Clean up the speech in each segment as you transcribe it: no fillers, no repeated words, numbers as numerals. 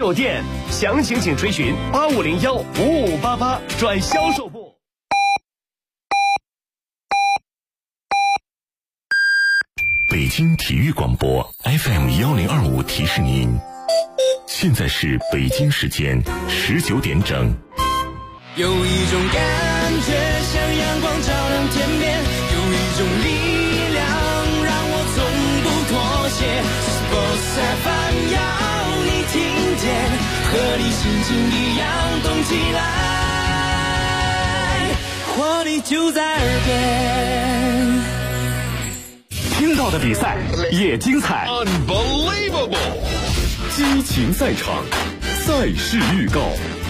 有店，详情请垂询85015588转销售部。 北京体育广播 FM1025提示您，现在是北京时间19点整。 有一种感觉像阳光照亮天边，有一种力量让我从不妥协。Sports FM 要你听见，和你心情一样动起来，活力就在耳边。 听到的比赛也精彩 Unbelievable 激情赛场，赛事预告。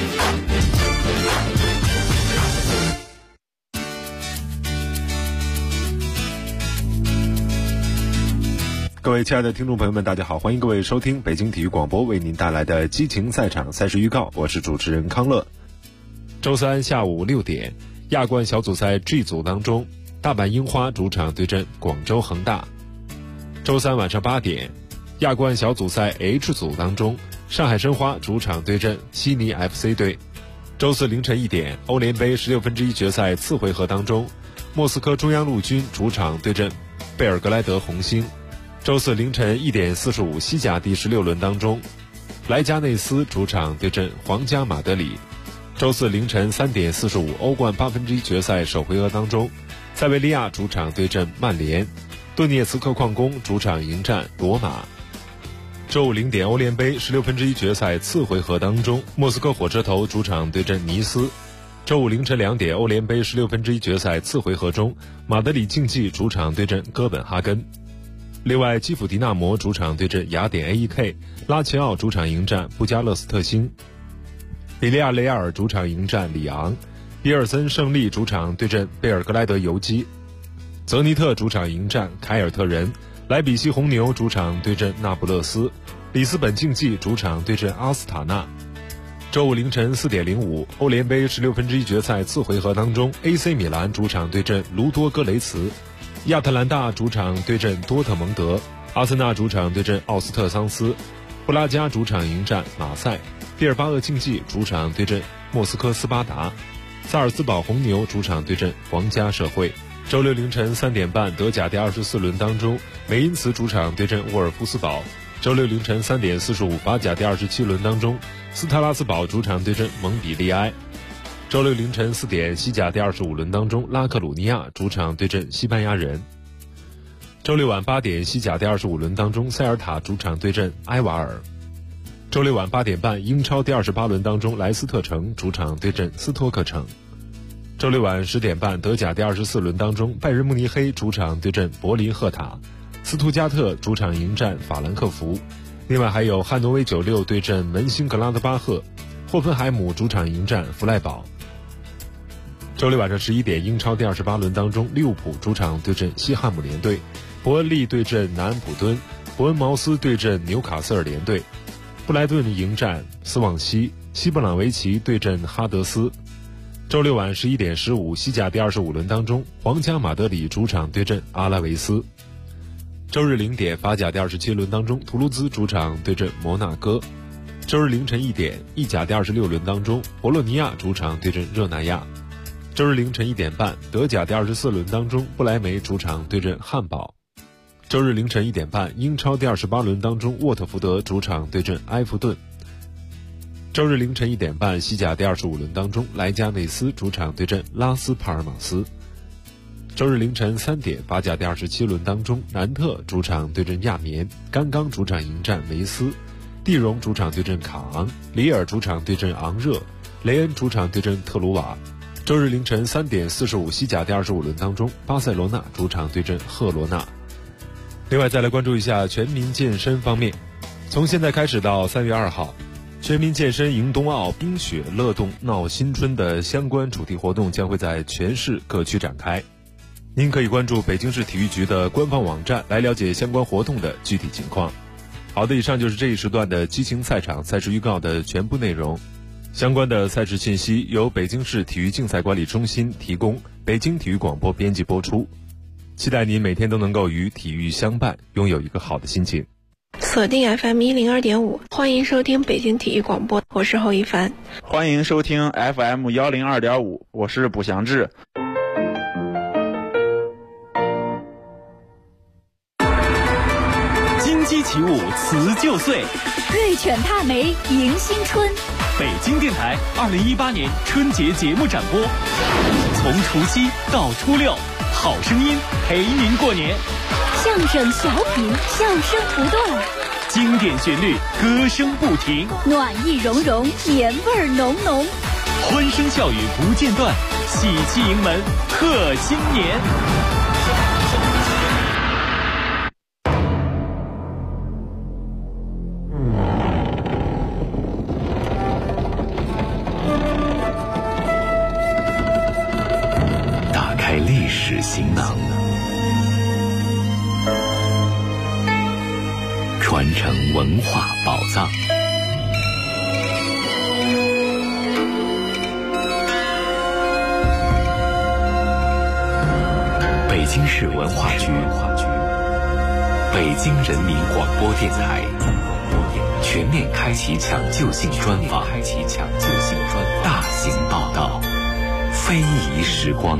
各位亲爱的听众朋友们，大家好，欢迎各位收听北京体育广播为您带来的激情赛场赛事预告，我是主持人康乐。 周三下午6点，亚冠小组赛 G 组当中，大阪樱花主场对阵广州恒大。周三晚上8点，亚冠小组赛 H 组当中，上海申花主场对阵悉尼 FC 队。周四凌晨1点，欧联杯16分之一决赛次回合当中，莫斯科中央陆军主场对阵贝尔格莱德红星。周四凌晨1点45，西甲第16轮当中，莱加内斯主场对阵皇家马德里。周四凌晨3点45，欧冠8分之一决赛首回合当中，塞维利亚主场对阵曼联，顿涅茨克矿工主场迎战罗马。周五0点，欧联杯16分之一决赛次回合当中，莫斯科火车头主场对阵尼斯。周五凌晨2点，欧联杯16分之一决赛次回合中，马德里竞技主场对阵哥本哈根。另外，基辅迪纳摩主场对阵雅典 AEK， 拉齐奥主场迎战布加勒斯特星，比利亚雷亚尔主场迎战里昂，比尔森胜利主场对阵贝尔格莱德游击，泽尼特主场迎战凯尔特人，莱比锡红牛主场对阵那不勒斯，里斯本竞技主场对阵阿斯塔纳。周五凌晨4点05，欧联杯16分之一决赛次回合当中， AC 米兰主场对阵卢多戈雷茨，亚特兰大主场对阵多特蒙德，阿森纳主场对阵奥斯特桑斯，布拉加主场迎战马赛，毕尔巴鄂竞技主场对阵莫斯科斯巴达，萨尔斯堡红牛主场对阵皇家社会。周六凌晨3点半，德甲第24轮当中，梅因茨主场对阵沃尔夫斯堡。周六凌晨3点45，法甲第27轮当中，斯特拉斯堡主场对阵蒙彼利埃。周六凌晨4点，西甲第25轮当中，拉克鲁尼亚主场对阵西班牙人。周六晚8点，西甲第25轮当中，塞尔塔主场对阵埃瓦尔。周六晚8点半，英超第28轮当中，莱斯特城主场对阵斯托克城。周六晚10点半，德甲第24轮当中，拜仁慕尼黑主场对阵柏林赫塔，斯图加特主场迎战法兰克福。另外还有汉诺威96对阵门兴格拉德巴赫，霍芬海姆主场迎战弗赖堡。周六晚上11点，英超第28轮当中，利物浦主场对阵西汉姆联队，伯恩利对阵南安普敦，伯恩茅斯对阵纽卡斯尔联队，布莱顿迎战斯旺西，西布朗维奇对阵哈德斯。周六晚11点15，西甲第25轮当中，皇家马德里主场对阵阿拉维斯。周日0点，法甲第27轮当中，图卢兹主场对阵摩纳哥。周日凌晨1点，意甲第26轮当中，博洛尼亚主场对阵热那亚。周日凌晨1点半，德甲第24轮当中，不莱梅主场对阵汉堡。周日凌晨1点半，英超第28轮当中，沃特福德主场对阵埃弗顿。周日凌晨1点半，西甲第25轮当中，莱加内斯主场对阵拉斯帕尔马斯。周日凌晨3点，法甲第27轮当中，南特主场对阵亚眠，甘刚主场迎战梅斯，蒂荣主场对阵卡昂，里尔主场对阵昂热，雷恩主场对阵特鲁瓦。周日凌晨3点45，西甲第25轮当中，巴塞罗那主场对阵赫罗纳。另外再来关注一下全民健身方面，从现在开始到3月2号，全民健身迎冬奥，冰雪乐动闹新春的相关主题活动将会在全市各区展开。您可以关注北京市体育局的官方网站来了解相关活动的具体情况。好的，以上就是这一时段的激情赛场赛事预告的全部内容。相关的赛事信息由北京市体育竞赛管理中心提供，北京体育广播编辑播出。期待您每天都能够与体育相伴，拥有一个好的心情。 锁定 FM102.5，欢迎收听北京体育广播，我是侯一凡。 欢迎收听 FM102.5，我是卜祥志。 金鸡起舞辞旧岁， 瑞犬踏梅迎新春。 北京电台2018年春节节目展播，从除夕到初六，好声音陪您过年。 相声小品，笑声不断， 经典旋律，歌声不停， 暖意融融，年味浓浓， 欢声笑语不间断，喜气迎门贺新年。 打开历史行囊，传承文化宝藏。北京市文化局、北京人民广播电台全面开启抢救性专访，大型报道，非遗时光。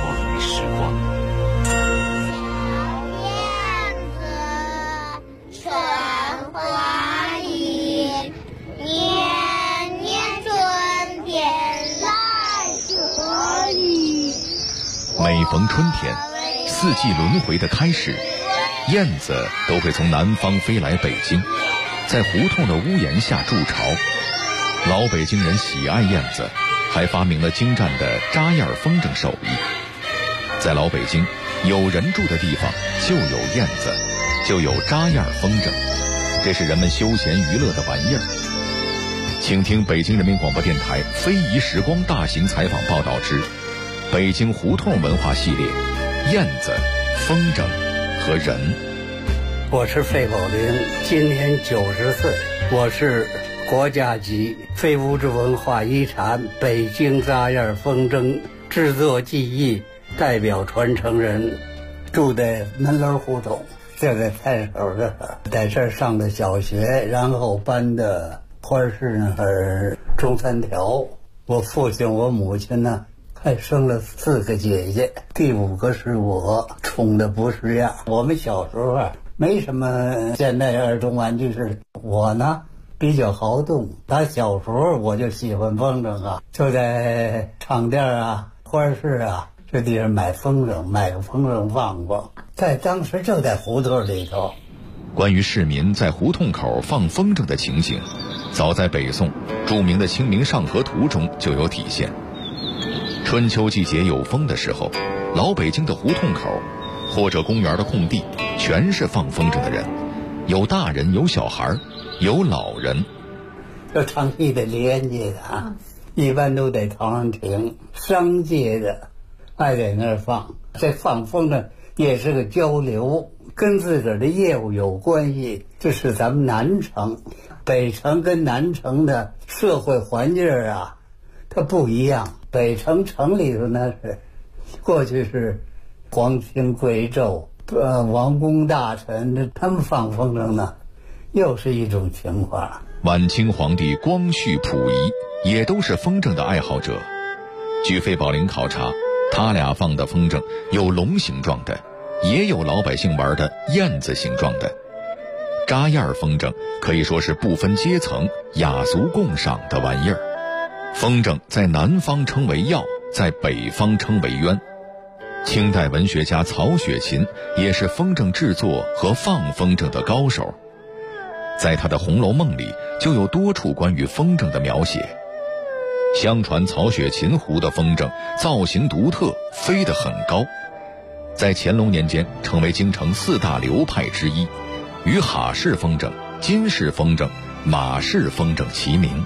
每逢春天，四季轮回的开始，燕子都会从南方飞来北京，在胡同的屋檐下筑巢。老北京人喜爱燕子，还发明了精湛的扎燕风筝手艺。在老北京，有人住的地方就有燕子，就有扎燕风筝，这是人们休闲娱乐的玩意儿。请听北京人民广播电台非遗时光大型采访报道之北京胡同文化系列，燕子、风筝和人。 我是费宝林，今年90岁，我是国家级非物质文化遗产北京扎燕风筝制作技艺代表传承人，住在门楼胡同，就在菜手这儿，在这儿上的小学，然后搬的花市那儿中三条。我父亲我母亲呢还生了4个姐姐，第5个是我，宠的不是样。我们小时候没什么现代儿童玩具似的，我呢比较好动，打小时候我就喜欢风筝就在厂店花市这地方买风筝，买个风筝放过，在当时就在胡同里头。 关于市民在胡同口放风筝的情形，早在北宋著名的《清明上河图》中就有体现。春秋季节有风的时候，老北京的胡同口或者公园的空地全是放风筝的人，有大人，有小孩，有老人。 这长期的连接的一般都在头上停，商界的爱在那儿放。这放风筝也是个交流，跟自个儿的业务有关系。这是咱们南城，北城跟南城的社会环境它不一样。北城城里头呢是过去是皇亲贵胄王公大臣，他们放风筝呢又是一种情况。 晚清皇帝光绪、溥仪也都是风筝的爱好者。据费宝林考察，他俩放的风筝有龙形状的，也有老百姓玩的燕子形状的。扎燕风筝可以说是不分阶层、雅俗共赏的玩意儿。风筝在南方称为药，在北方称为鸢。清代文学家曹雪芹也是风筝制作和放风筝的高手，在他的《红楼梦》里就有多处关于风筝的描写。相传曹雪芹胡的风筝造型独特，飞得很高，在乾隆年间成为京城4大流派之一，与哈式风筝、金式风筝、马式风筝齐名。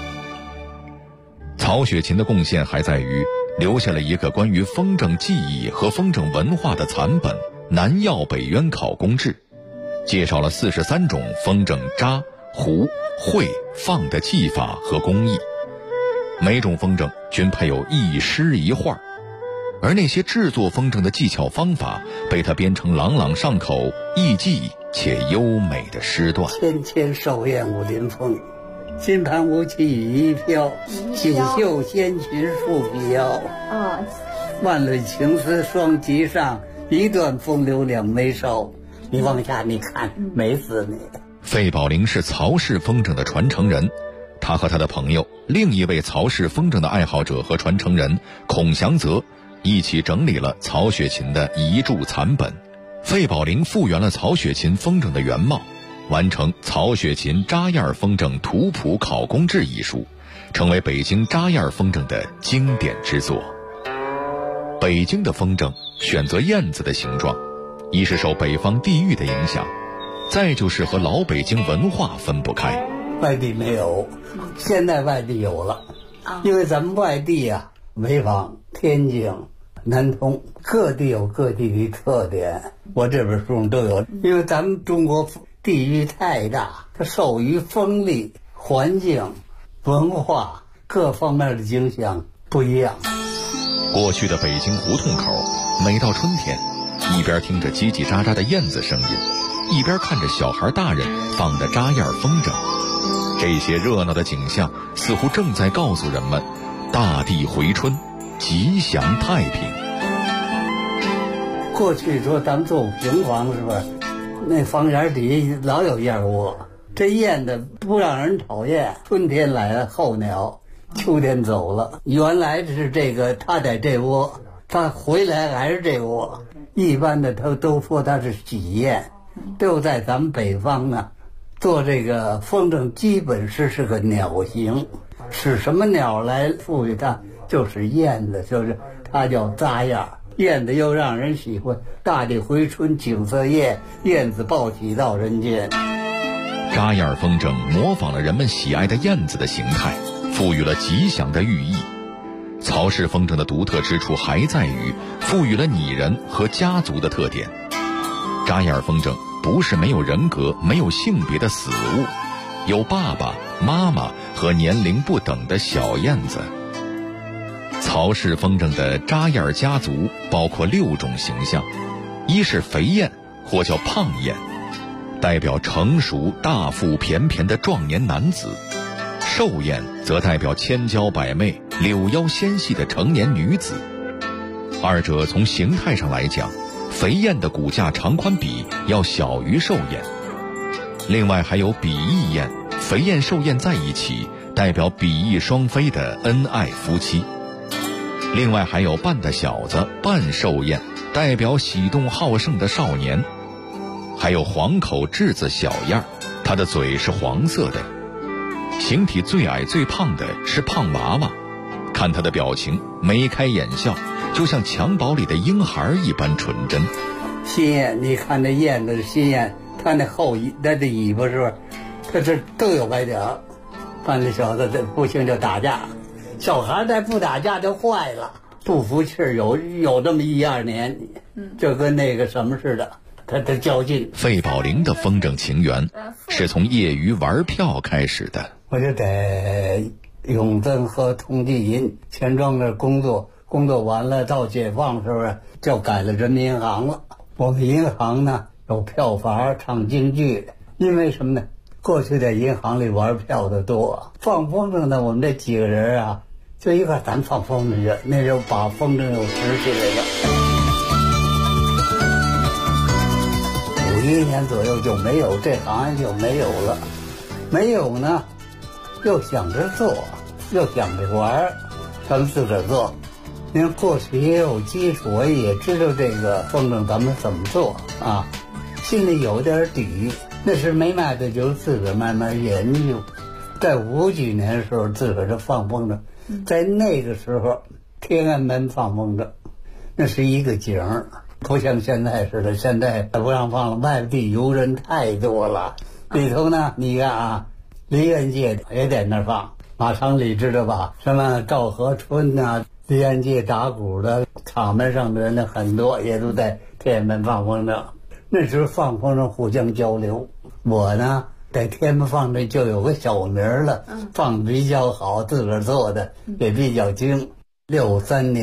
曹雪芹的贡献还在于留下了一个关于风筝技艺和风筝文化的残本《南药北渊考工志》，介绍了43种风筝扎、胡、会、放的技法和工艺。每种风筝均配有一诗一画。 而那些制作风筝的技巧方法被他编成朗朗上口、易记且优美的诗段。 纤纤手燕舞临风，金盘无期雨衣飘，锦绣先裙树飘。万缕情丝双极上，一段风流两眉梢。你往下你看，美死你。 费宝龄是曹氏风筝的传承人，他和他的朋友另一位曹氏风筝的爱好者和传承人孔祥泽一起整理了曹雪芹的遗著残本。费宝龄复原了曹雪芹风筝的原貌，完成《曹雪芹扎燕风筝图谱考工志》一书，成为北京扎燕风筝的经典之作。北京的风筝选择燕子的形状，一是受北方地域的影响，再就是和老北京文化分不开。 外地没有，现在外地有了，因为咱们外地啊，潍坊、天津、南通各地有各地的特点，我这本书都有。因为咱们中国地域太大，它受于风力、环境、文化各方面的影响不一样。 过去的北京胡同口，每到春天，一边听着叽叽喳喳的燕子声音，一边看着小孩大人放的扎燕风筝，这些热闹的景象似乎正在告诉人们，大地回春，吉祥太平。 过去说咱们做平房是吧，那房檐底老有燕窝，这燕子不让人讨厌，春天来了候鸟，秋天走了，原来是这个，他在这窝，他回来还是这窝。一般的他都说他是喜燕，就在咱们北方呢，做这个风筝基本是个鸟形，使什么鸟来赋予它，就是燕子，就是它叫扎燕。燕子又让人喜欢，大地回春景色艳，燕子报喜到人间。 扎燕风筝模仿了人们喜爱的燕子的形态，赋予了吉祥的寓意。曹氏风筝的独特之处还在于赋予了拟人和家族的特点。扎燕风筝不是没有人格、没有性别的死物，有爸爸妈妈和年龄不等的小燕子。曹氏风筝的扎燕家族包括6种形象，一是肥燕或叫胖燕，代表成熟大腹便便的壮年男子；瘦燕则代表千娇百媚柳腰纤细的成年女子。二者从形态上来讲，肥燕的骨架长宽比要小于瘦燕。另外还有比翼燕，肥燕瘦燕在一起，代表比翼双飞的恩爱夫妻。另外还有半大小子半瘦燕，代表喜动好胜的少年。还有黄口稚子小燕，它的嘴是黄色的。形体最矮最胖的是胖娃娃，看他的表情眉开眼笑，就像襁褓里的婴孩一般纯真。 新燕，你看那燕子新燕，它那它的尾巴是不是，它这都有白点儿。半大小子这不行就打架，小孩再不打架就坏了，不服气儿有这么1-2年，就跟那个什么似的，他较劲。 费宝龄的风筝情缘是从业余玩票开始的。 我就在永登和同济银钱庄那工作完了，到解放时候就改了人民银行了。我们银行呢有票房唱京剧，因为什么呢？过去在银行里玩票的多，放风筝呢，我们这几个人啊，就一块咱放风筝去，那时候把风筝又拾起来了。51年左右就没有这行业，就没有了。没有呢，又想着做，又想着玩，咱们自个儿做。您过去也有基础，我也知道这个风筝咱们怎么做啊，心里有点底。那是没卖的，就是自个儿慢慢研究。在50几年的时候，自个儿就放风筝。在那个时候，天安门放风筝，那是一个景儿，不像现在似的。现在不让放了，外地游人太多了。里头呢，你看啊，梨园界也在那儿放，马场里知道吧？什么赵河春呐、梨园界打鼓的，场面上的人很多，也都在天安门放风筝。那时候放风筝互相交流。我呢在天安门放的就有个小名了，放的比较好，自个儿做的也比较精。63年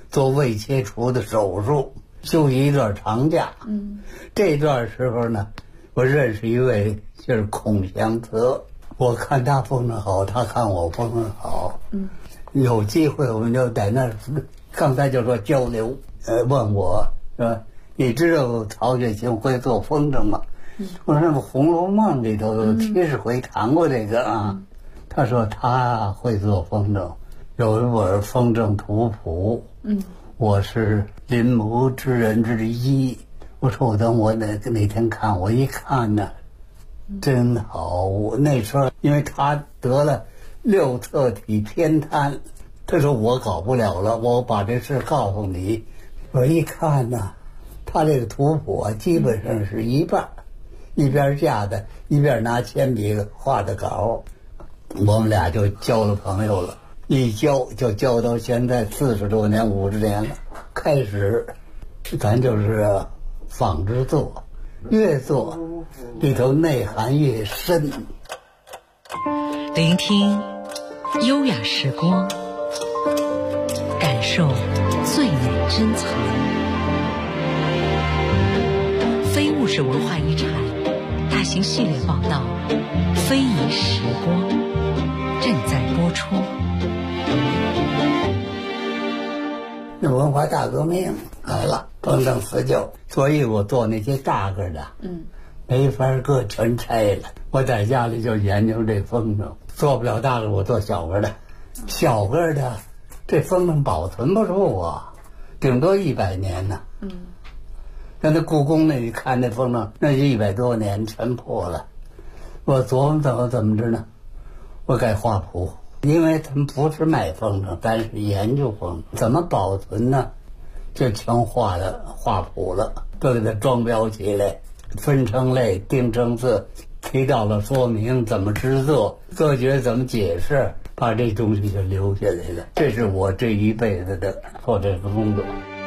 做胃切除的手术，休息一段长假。这段时候呢，我认识一位就是孔祥泽，我看他风筝好，他看我风筝好。有机会我们就在那儿，刚才就说交流，问我是吧？你知道曹雪芹会做风筝吗？我说那么《红楼梦》里头有70回谈过这个啊。他说他会做风筝，有一本风筝图谱。我是临摹之人之一。我说我等我哪天看，我一看呢，真好。我那时候因为他得了6侧体偏瘫，他说我搞不了了，我把这事告诉你。我一看呢，他这个图谱啊，基本上是一半，一边架的，一边拿铅笔画的稿。我们俩就交了朋友了，一交就交到现在40多年、50年了。开始，咱就是仿制做，越做里头内涵越深。 聆听优雅时光，感受最美珍藏。非物质文化遗产大型系列报道《非遗时光》正在播出。 那文化大革命来了，风筝辞旧，所以我做那些大个的，没法搁，全拆了。我在家里就研究这风筝，做不了大个，我做小个的。小个的，这风筝保存不住啊，顶多100年呢。像那故宫那，你看那风筝，那100多年全破了。我琢磨怎么着呢？我改画谱，因为他们不是卖风筝，但是研究风筝怎么保存呢？就全画谱了，都给它装裱起来，分成类，定成字，提到了说明怎么制作，歌诀怎么解释，把这东西就留下来了。这是我这一辈子的做这个工作。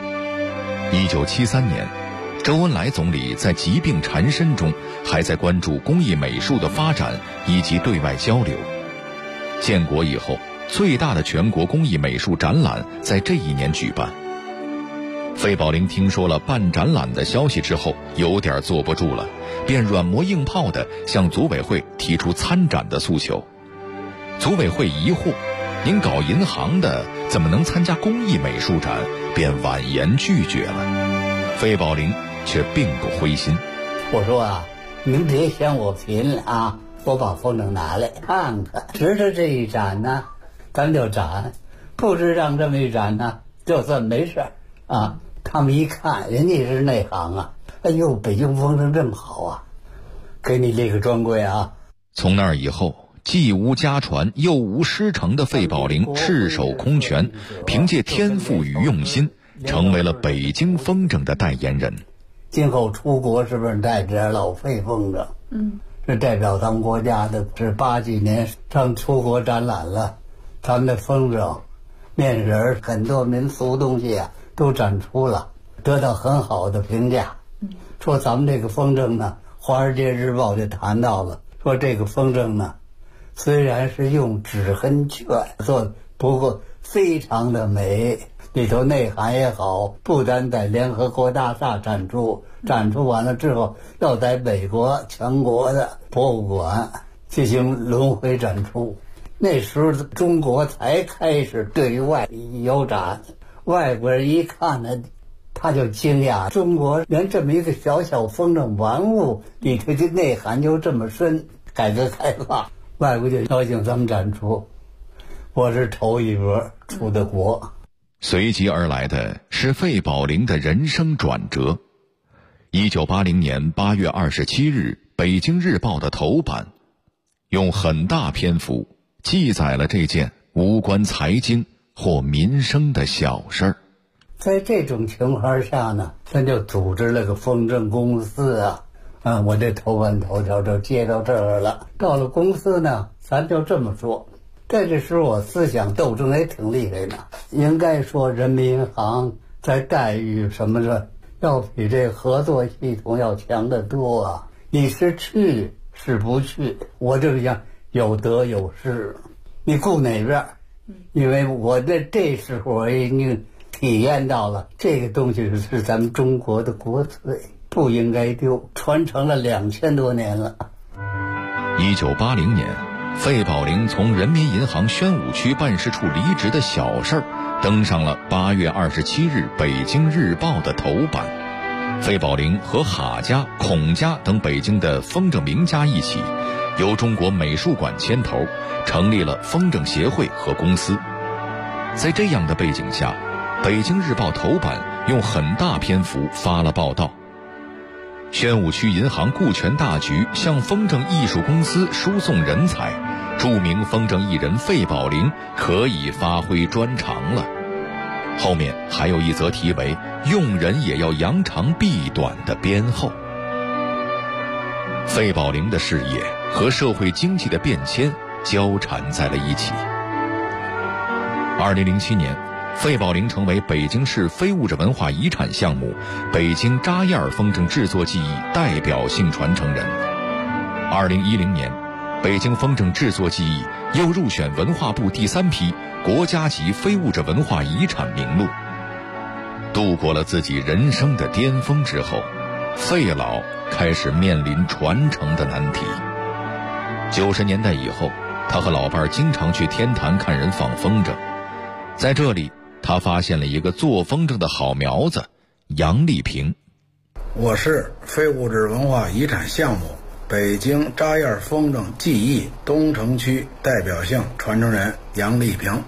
1973年，周恩来总理在疾病缠身中，还在关注工艺美术的发展以及对外交流。建国以后，最大的全国工艺美术展览在这一年举办。费宝龄听说了办展览的消息之后，有点坐不住了，便软磨硬泡地向组委会提出参展的诉求。组委会疑惑，您搞银行的怎么能参加工艺美术展，便婉言拒绝了。费宝龄却并不灰心。 我说啊，您别嫌我贫啊，我把风筝拿来看看，值得这一展呢，咱就展；不值当这么一展呢，就算没事啊。他们一看，人家是内行啊，哎呦，北京风筝这么好啊，给你立个专柜啊。 从那以后，既无家传又无师承的费宝龄赤手空拳，凭借天赋与用心，成为了北京风筝的代言人。 今后出国是不是带着老费风筝？是代表咱们国家的，是80几年上出国展览了，咱们的风筝、面人很多民俗东西啊都展出了，得到很好的评价。说咱们这个风筝呢，《华尔街日报》就谈到了，说这个风筝呢，虽然是用纸痕卷做，不过非常的美，里头内涵也好，不单在联合国大厦展出，展出完了之后，要在美国全国的博物馆进行轮回展出。那时候中国才开始对外有展，外国人一看呢，他就惊讶，中国连这么一个小小风筝玩物里头的内涵就这么深。改革开放，外国就邀请咱们展出，我是头一波出的国。 随即而来的是费宝龄的人生转折。1980年8月27日，《北京日报》的头版用很大篇幅记载了这件无关财经或民生的小事儿。 在这种情况下呢，咱就组织了个风筝公司啊。我这头版头条就接到这儿了。到了公司呢，咱就这么说，在这时候我思想斗争也挺厉害的。应该说人民银行在待遇什么的要比这合作系统要强得多啊。你是去是不去，我这个讲有得有失，你顾哪边？因为我这时候我已经体验到了这个东西是咱们中国的国粹，不应该丢，传承了2000多年了。 1980年，费宝龄从人民银行宣武区办事处离职的小事儿登上了8月27日北京日报的头版。费宝龄和哈家、孔家等北京的风筝名家一起，由中国美术馆牵头成立了风筝协会和公司。在这样的背景下，北京日报头版用很大篇幅发了报道。宣武区银行顾全大局向风筝艺术公司输送人才，著名风筝艺人费宝龄可以发挥专长了。后面还有一则题为用人也要扬长避短的编后。费宝龄的事业和社会经济的变迁交缠在了一起。2007年，费宝龄成为北京市非物质文化遗产项目北京扎燕风筝制作技艺代表性传承人。2010年，北京风筝制作技艺又入选文化部第3批国家级非物质文化遗产名录。度过了自己人生的巅峰之后，费老开始面临传承的难题。90年代以后，他和老伴儿经常去天坛看人放风筝，在这里他发现了一个做风筝的好苗子杨丽萍。 我是非物质文化遗产项目北京扎燕风筝技艺东城区代表性传承人杨丽萍。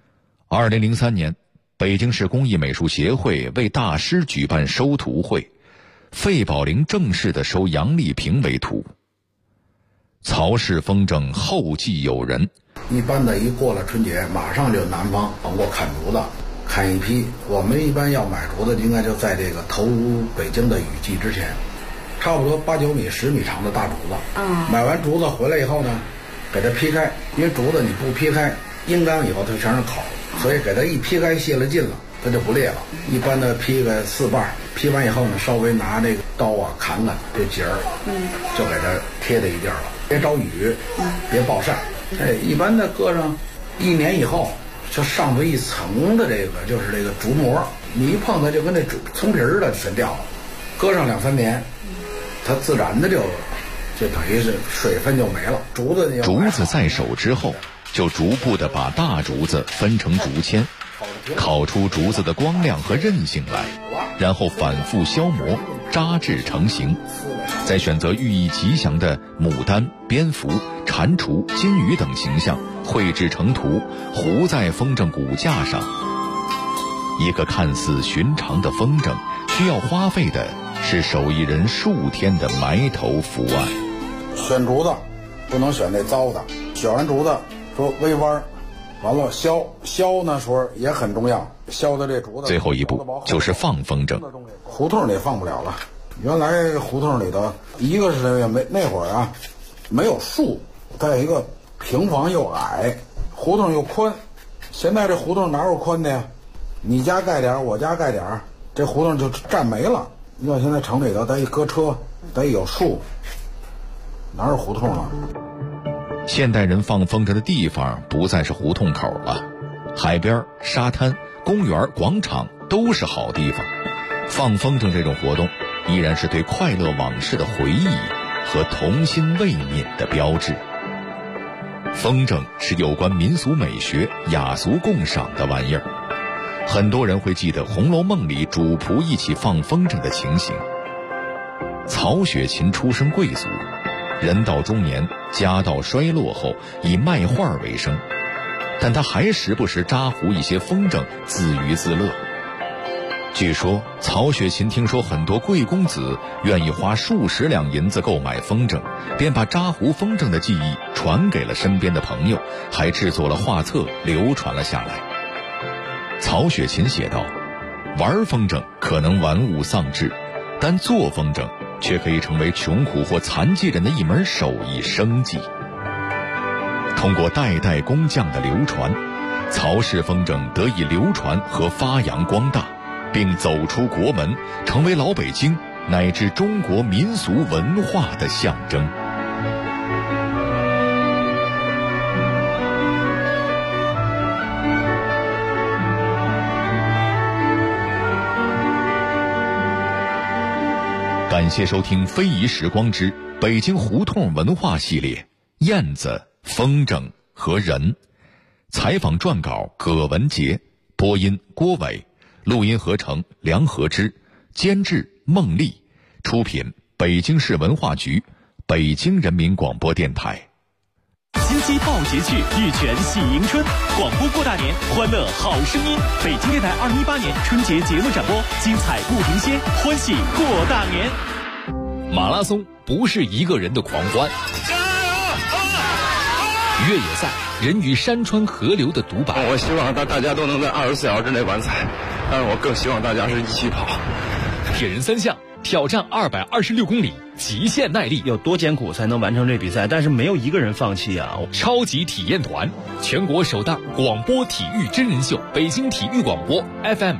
2003年，北京市工艺美术协会为大师举办收徒会，费宝龄正式地收杨丽萍为徒。曹氏风筝后继有人， 一般的一过了春节，马上就南方往过砍竹子，砍一批。我们一般要买竹子，应该就在这个头北京的雨季之前，差不多8、9米、10米长的大竹子。买完竹子回来以后呢，给它劈开，因为竹子你不劈开，阴干以后它全是烤，所以给它一劈开泄了劲了，它就不裂了。一般的劈个4瓣，劈完以后呢，稍微拿这个刀啊砍砍这节儿，就给它贴在一地儿了。别着雨，别暴晒。一般的搁上1年以后，就上头一层的这个就是这个竹膜，你一碰它就跟那葱皮儿的全掉了。搁上2、3年，它自然的就等于是水分就没了。竹子在手之后，就逐步的把大竹子分成竹签，烤出竹子的光亮和韧性来，然后反复消磨，扎制成型。再选择寓意吉祥的牡丹、蝙蝠、蟾蜍、金鱼等形象绘制成图，糊在风筝骨架上。一个看似寻常的风筝，需要花费的是手艺人数天的埋头伏案。 选竹子不能选那糟的，选完竹子说微弯，完了削呢时候也很重要，削的这竹子。 最后一步就是放风筝。 胡同里放不了了，原来胡同里头一个是那会儿啊没有树，再一个平房又矮，胡同又宽。现在这胡同哪有宽的呀？你家盖点，我家盖点，这胡同就占没了。你看现在城里头得一搁车，得有树，哪有胡同了？ 现代人放风筝的地方不再是胡同口了，海边、沙滩、公园、广场都是好地方。放风筝这种活动依然是对快乐往事的回忆和童心未泯的标志。风筝是有关民俗美学、雅俗共赏的玩意儿，很多人会记得《红楼梦》里主仆一起放风筝的情形。曹雪芹出身贵族，人到中年，家道衰落后以卖画为生，但他还时不时扎糊一些风筝自娱自乐。据说曹雪芹听说很多贵公子愿意花数十两银子购买风筝，便把扎糊风筝的技艺传给了身边的朋友，还制作了画册流传了下来。曹雪芹写道，玩风筝可能玩物丧志，但做风筝却可以成为穷苦或残疾人的一门手艺生计。通过代代工匠的流传，曹氏风筝得以流传和发扬光大，并走出国门，成为老北京乃至中国民俗文化的象征。 感谢收听非遗时光之北京胡同文化系列，燕子、风筝和人。采访撰稿葛文杰，播音郭伟，录音合成梁和之，监制孟丽，出品北京市文化局、北京人民广播电台。 金鸡报捷趣，玉泉喜迎春，广播过大年，欢乐好声音。北京电台2018年春节节目展播，精彩不停歇，欢喜过大年。 马拉松不是一个人的狂欢，越野赛人与山川河流的独白。 我希望大家都能在24小时之内完赛，但是我更希望大家是一起跑。 铁人三项挑战226公里，极限耐力， 有多艰苦才能完成这比赛？但是没有一个人放弃啊！ 超级体验团，全国首档广播体育真人秀，北京体育广播 FM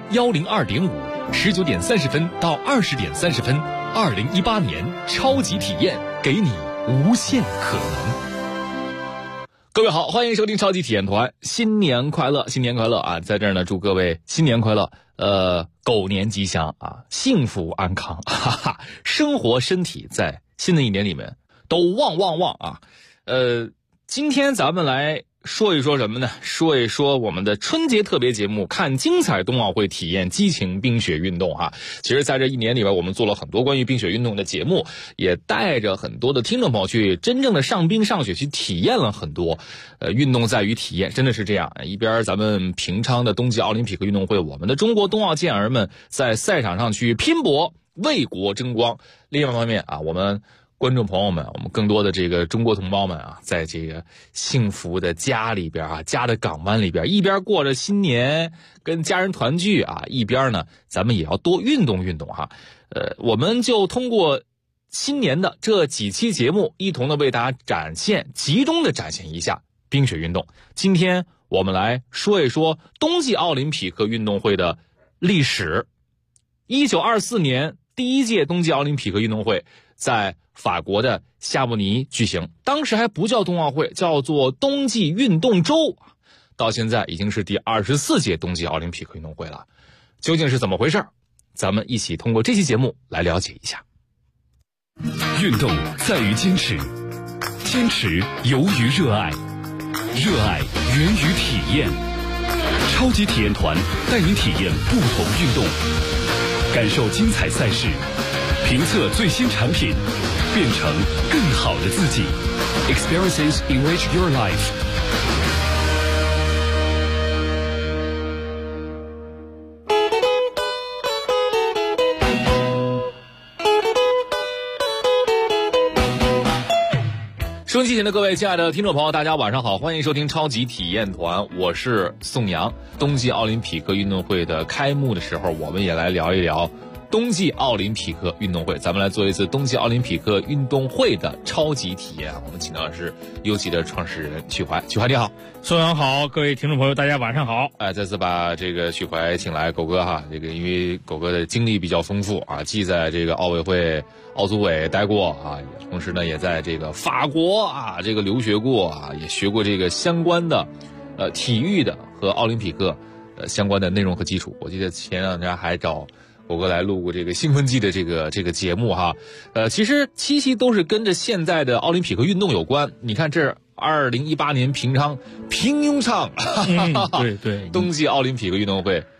102.5，19点30分到20点30分，2018年超级体验，给你无限可能。各位好，欢迎收听超级体验团，新年快乐，新年快乐啊！在这儿呢，祝各位新年快乐，狗年吉祥啊，幸福安康，哈哈，生活身体在新的一年里面都旺旺旺啊！今天咱们来说一说什么呢？说一说我们的春节特别节目，看精彩冬奥会，体验激情冰雪运动哈。其实在这一年里边，我们做了很多关于冰雪运动的节目，也带着很多的听众朋友去真正的上冰上雪，去体验了很多。运动在于体验，真的是这样。一边咱们平昌的冬季奥林匹克运动会，我们的中国冬奥健儿们在赛场上去拼搏，为国争光。另外一方面啊，我们观众朋友们，我们更多的这个中国同胞们啊，在这个幸福的家里边啊，家的港湾里边，一边过着新年跟家人团聚啊，一边呢咱们也要多运动运动哈。我们就通过新年的这几期节目，一同的为大家集中的展现一下冰雪运动。今天我们来说一说冬季奥林匹克运动会的历史。1924年第一届冬季奥林匹克运动会在法国的夏慕尼举行，当时还不叫冬奥会，叫做冬季运动周，到现在已经是第24届冬季奥林匹克运动会了。究竟是怎么回事？咱们一起通过这期节目来了解一下。 运动在于坚持，坚持由于热爱，热爱源于体验。超级体验团带您体验不同运动，感受精彩赛事，评测最新产品，变成更好的自己。Experiences enrich your life。 收音机前的各位亲爱的听众朋友，大家晚上好，欢迎收听超级体验团，我是宋阳。冬季奥林匹克运动会的开幕的时候，我们也来聊一聊冬季奥林匹克运动会，咱们来做一次冬季奥林匹克运动会的超级体验。我们请到的是优奇的创始人曲怀，曲怀你好。 宋阳好，各位听众朋友大家晚上好。 再次把这个曲怀请来，狗哥哈，这个因为狗哥的经历比较丰富啊，既在这个奥委会、奥组委待过啊，同时呢也在这个法国啊这个留学过啊，也学过这个相关的体育的和奥林匹克相关的内容和基础。我记得前两天还找狗哥来录过这个兴奋剂的这个节目哈，其实七期都是跟着现在的奥林匹克运动有关。你看这2018年平昌平庸场， 对对， 冬季奥林匹克运动会